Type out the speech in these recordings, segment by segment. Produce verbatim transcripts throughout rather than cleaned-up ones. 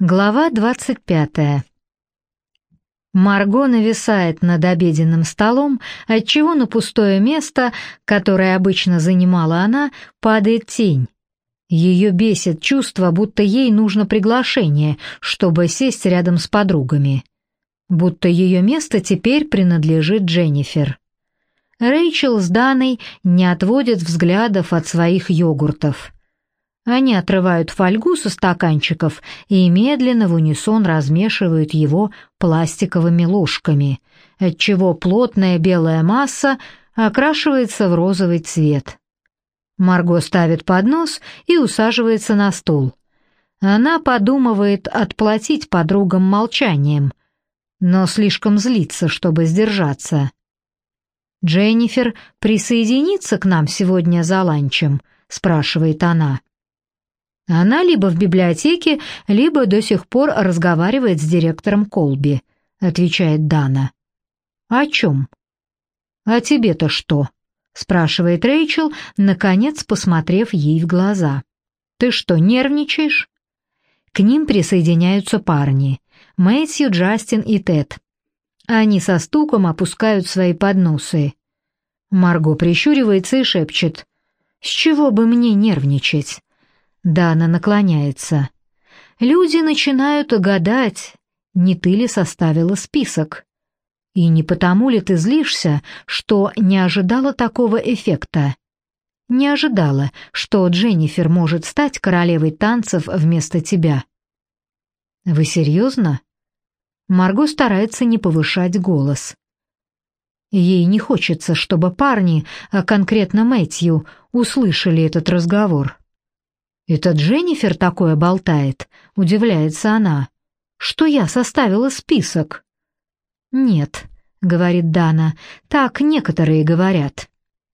Глава двадцать пятая. Марго нависает над обеденным столом, отчего на пустое место, которое обычно занимала она, падает тень. Ее бесит чувство, будто ей нужно приглашение, чтобы сесть рядом с подругами. Будто ее место теперь принадлежит Дженнифер. Рэйчел с Даной не отводят взглядов от своих йогуртов. Они отрывают фольгу со стаканчиков и медленно в унисон размешивают его пластиковыми ложками, отчего плотная белая масса окрашивается в розовый цвет. Марго ставит поднос и усаживается на стул. Она подумывает отплатить подругам молчанием, но слишком злится, чтобы сдержаться. «Дженнифер присоединится к нам сегодня за ланчем?» — спрашивает она. Она либо в библиотеке, либо до сих пор разговаривает с директором Колби, отвечает Дана. О чем? А тебе-то что? Спрашивает Рэйчел, наконец посмотрев ей в глаза. Ты что, нервничаешь? К ним присоединяются парни: Мэтью, Джастин и Тед. Они со стуком опускают свои подносы. Марго прищуривается и шепчет: «С чего бы мне нервничать?» Дана наклоняется. Люди начинают гадать, не ты ли составила список. И не потому ли ты злишься, что не ожидала такого эффекта? Не ожидала, что Дженнифер может стать королевой танцев вместо тебя. Вы серьезно? Марго старается не повышать голос. Ей не хочется, чтобы парни, а конкретно Мэтью, услышали этот разговор. «Это Дженнифер такое болтает?» — удивляется она. «Что я составила список?» «Нет», — говорит Дана, — «так некоторые говорят».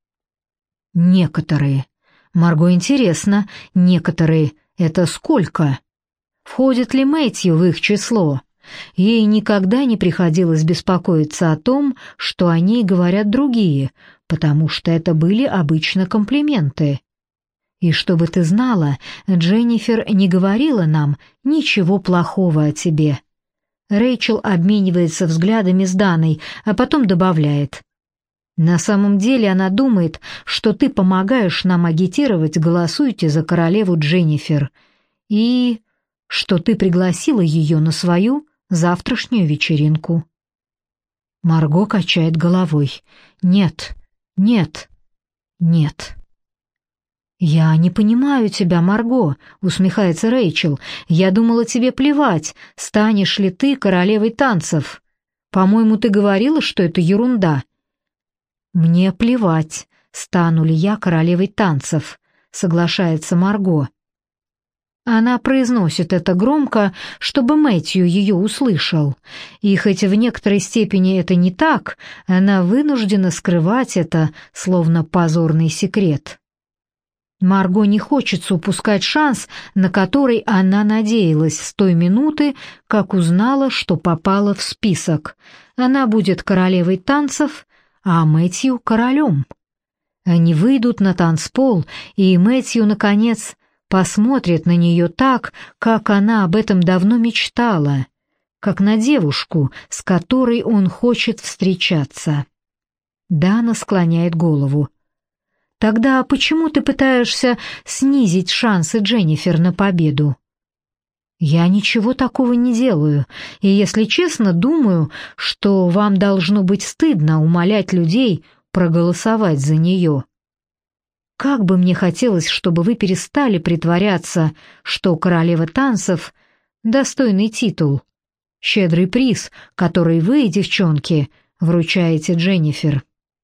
«Некоторые. Марго, интересно, некоторые — это сколько? Входит ли Мэтью в их число? Ей никогда не приходилось беспокоиться о том, что о ней говорят другие, потому что это были обычно комплименты. И чтобы ты знала, Дженнифер не говорила нам ничего плохого о тебе». Рэйчел обменивается взглядами с Даной, а потом добавляет: «На самом деле она думает, что ты помогаешь нам агитировать «Голосуйте за королеву Дженнифер» и что ты пригласила ее на свою завтрашнюю вечеринку». Марго качает головой. «Нет, нет, нет». «Я не понимаю тебя, Марго», — усмехается Рэйчел. «Я думала, тебе плевать, станешь ли ты королевой танцев. По-моему, ты говорила, что это ерунда». «Мне плевать, стану ли я королевой танцев», — соглашается Марго. Она произносит это громко, чтобы Мэтью ее услышал. И хоть в некоторой степени это не так, она вынуждена скрывать это, словно позорный секрет. Марго не хочется упускать шанс, на который она надеялась с той минуты, как узнала, что попала в список. Она будет королевой танцев, а Мэтью — королем. Они выйдут на танцпол, и Мэтью, наконец, посмотрит на нее так, как она об этом давно мечтала, как на девушку, с которой он хочет встречаться. Дана склоняет голову. «Тогда почему ты пытаешься снизить шансы Дженнифер на победу?» «Я ничего такого не делаю, и, если честно, думаю, что вам должно быть стыдно умолять людей проголосовать за нее. Как бы мне хотелось, чтобы вы перестали притворяться, что королева танцев — достойный титул, щедрый приз, который вы, девчонки, вручаете Дженнифер».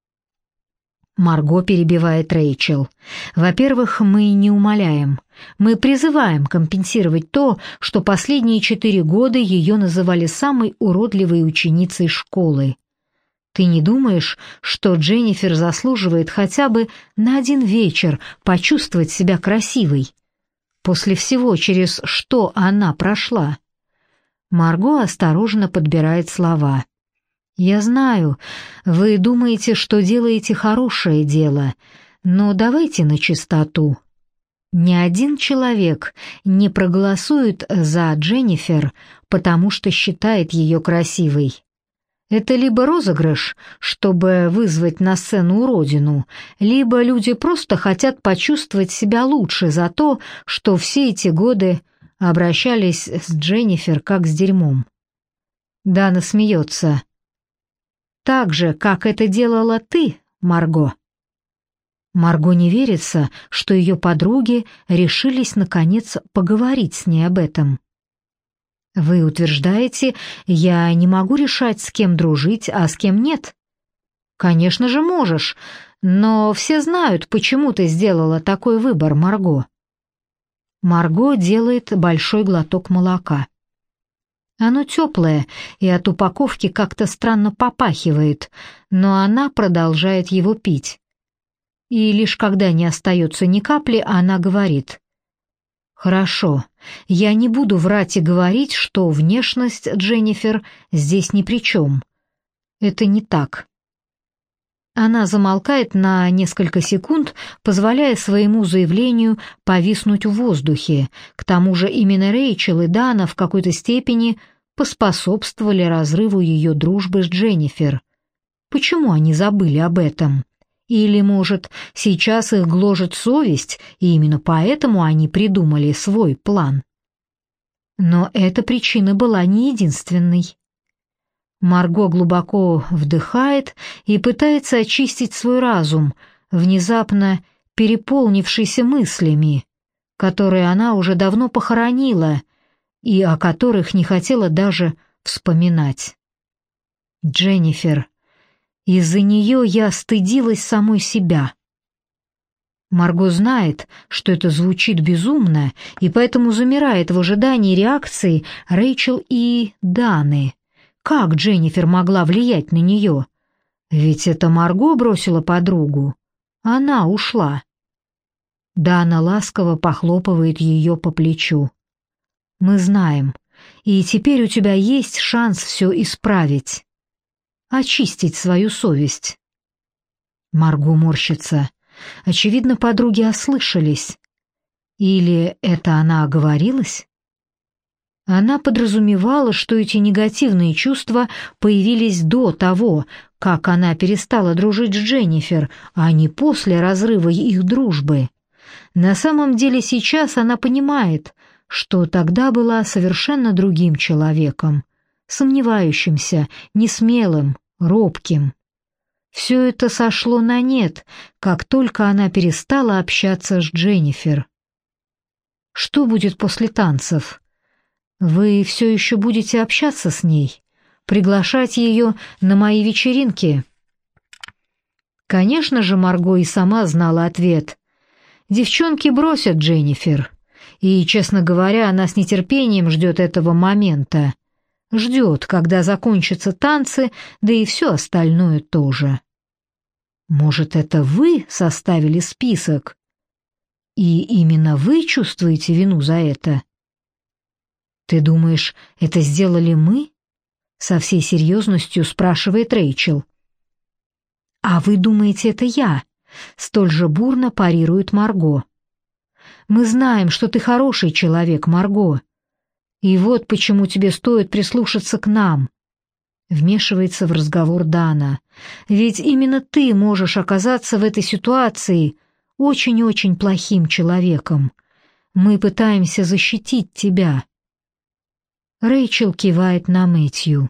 Марго перебивает Рэйчел. «Во-первых, мы не умоляем. Мы призываем компенсировать то, что последние четыре года ее называли самой уродливой ученицей школы. Ты не думаешь, что Дженнифер заслуживает хотя бы на один вечер почувствовать себя красивой? После всего, через что она прошла?» Марго осторожно подбирает слова. «Я знаю, вы думаете, что делаете хорошее дело, но давайте на чистоту. Ни один человек не проголосует за Дженнифер, потому что считает ее красивой. Это либо розыгрыш, чтобы вызвать на сцену уродину, либо люди просто хотят почувствовать себя лучше за то, что все эти годы обращались с Дженнифер как с дерьмом. Дана смеется. «Так же, как это делала ты, Марго». Марго не верится, что ее подруги решились, наконец, поговорить с ней об этом. «Вы утверждаете, я не могу решать, с кем дружить, а с кем нет?» «Конечно же можешь, но все знают, почему ты сделала такой выбор, Марго». Марго делает большой глоток молока. Оно теплое и от упаковки как-то странно попахивает, но она продолжает его пить. И лишь когда не остается ни капли, она говорит: «Хорошо, я не буду врать и говорить, что внешность Дженнифер здесь ни при чем. Это не так». Она замолкает на несколько секунд, позволяя своему заявлению повиснуть в воздухе. К тому же именно Рэйчел и Дана в какой-то степени поспособствовали разрыву ее дружбы с Дженнифер. Почему они забыли об этом? Или, может, сейчас их гложет совесть, и именно поэтому они придумали свой план? Но эта причина была не единственной. Марго глубоко вдыхает и пытается очистить свой разум, внезапно переполнившийся мыслями, которые она уже давно похоронила и о которых не хотела даже вспоминать. Дженнифер. Из-за нее я стыдилась самой себя. Марго знает, что это звучит безумно, и поэтому замирает в ожидании реакции Рэйчел и Даны. Как Дженнифер могла влиять на нее? Ведь это Марго бросила подругу. Она ушла. Дана ласково похлопывает ее по плечу. «Мы знаем, и теперь у тебя есть шанс все исправить. Очистить свою совесть». Марго морщится. Очевидно, подруги ослышались. Или это она оговорилась? Она подразумевала, что эти негативные чувства появились до того, как она перестала дружить с Дженнифер, а не после разрыва их дружбы. На самом деле сейчас она понимает, что тогда была совершенно другим человеком, сомневающимся, несмелым, робким. Все это сошло на нет, как только она перестала общаться с Дженнифер. Что будет после танцев? Вы все еще будете общаться с ней? Приглашать ее на мои вечеринки?» Конечно же, Марго и сама знала ответ. Девчонки бросят Дженнифер. И, честно говоря, она с нетерпением ждет этого момента. Ждет, когда закончатся танцы, да и все остальное тоже. Может, это вы составили список? И именно вы чувствуете вину за это? «Ты думаешь, это сделали мы?» — со всей серьезностью спрашивает Рэйчел. «А вы думаете, это я?» — столь же бурно парирует Марго. «Мы знаем, что ты хороший человек, Марго. И вот почему тебе стоит прислушаться к нам», — вмешивается в разговор Дана. «Ведь именно ты можешь оказаться в этой ситуации очень-очень плохим человеком. Мы пытаемся защитить тебя». Рэйчел кивает на Мэтью.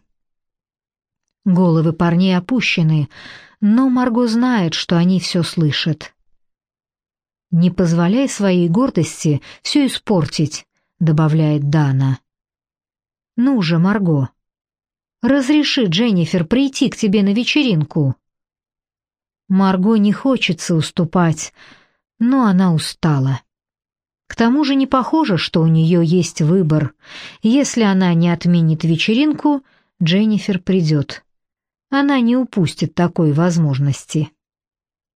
Головы парней опущены, но Марго знает, что они все слышат. «Не позволяй своей гордости все испортить», — добавляет Дана. «Ну же, Марго, разреши Дженнифер прийти к тебе на вечеринку». Марго не хочется уступать, но она устала. К тому же не похоже, что у нее есть выбор. Если она не отменит вечеринку, Дженнифер придет. Она не упустит такой возможности.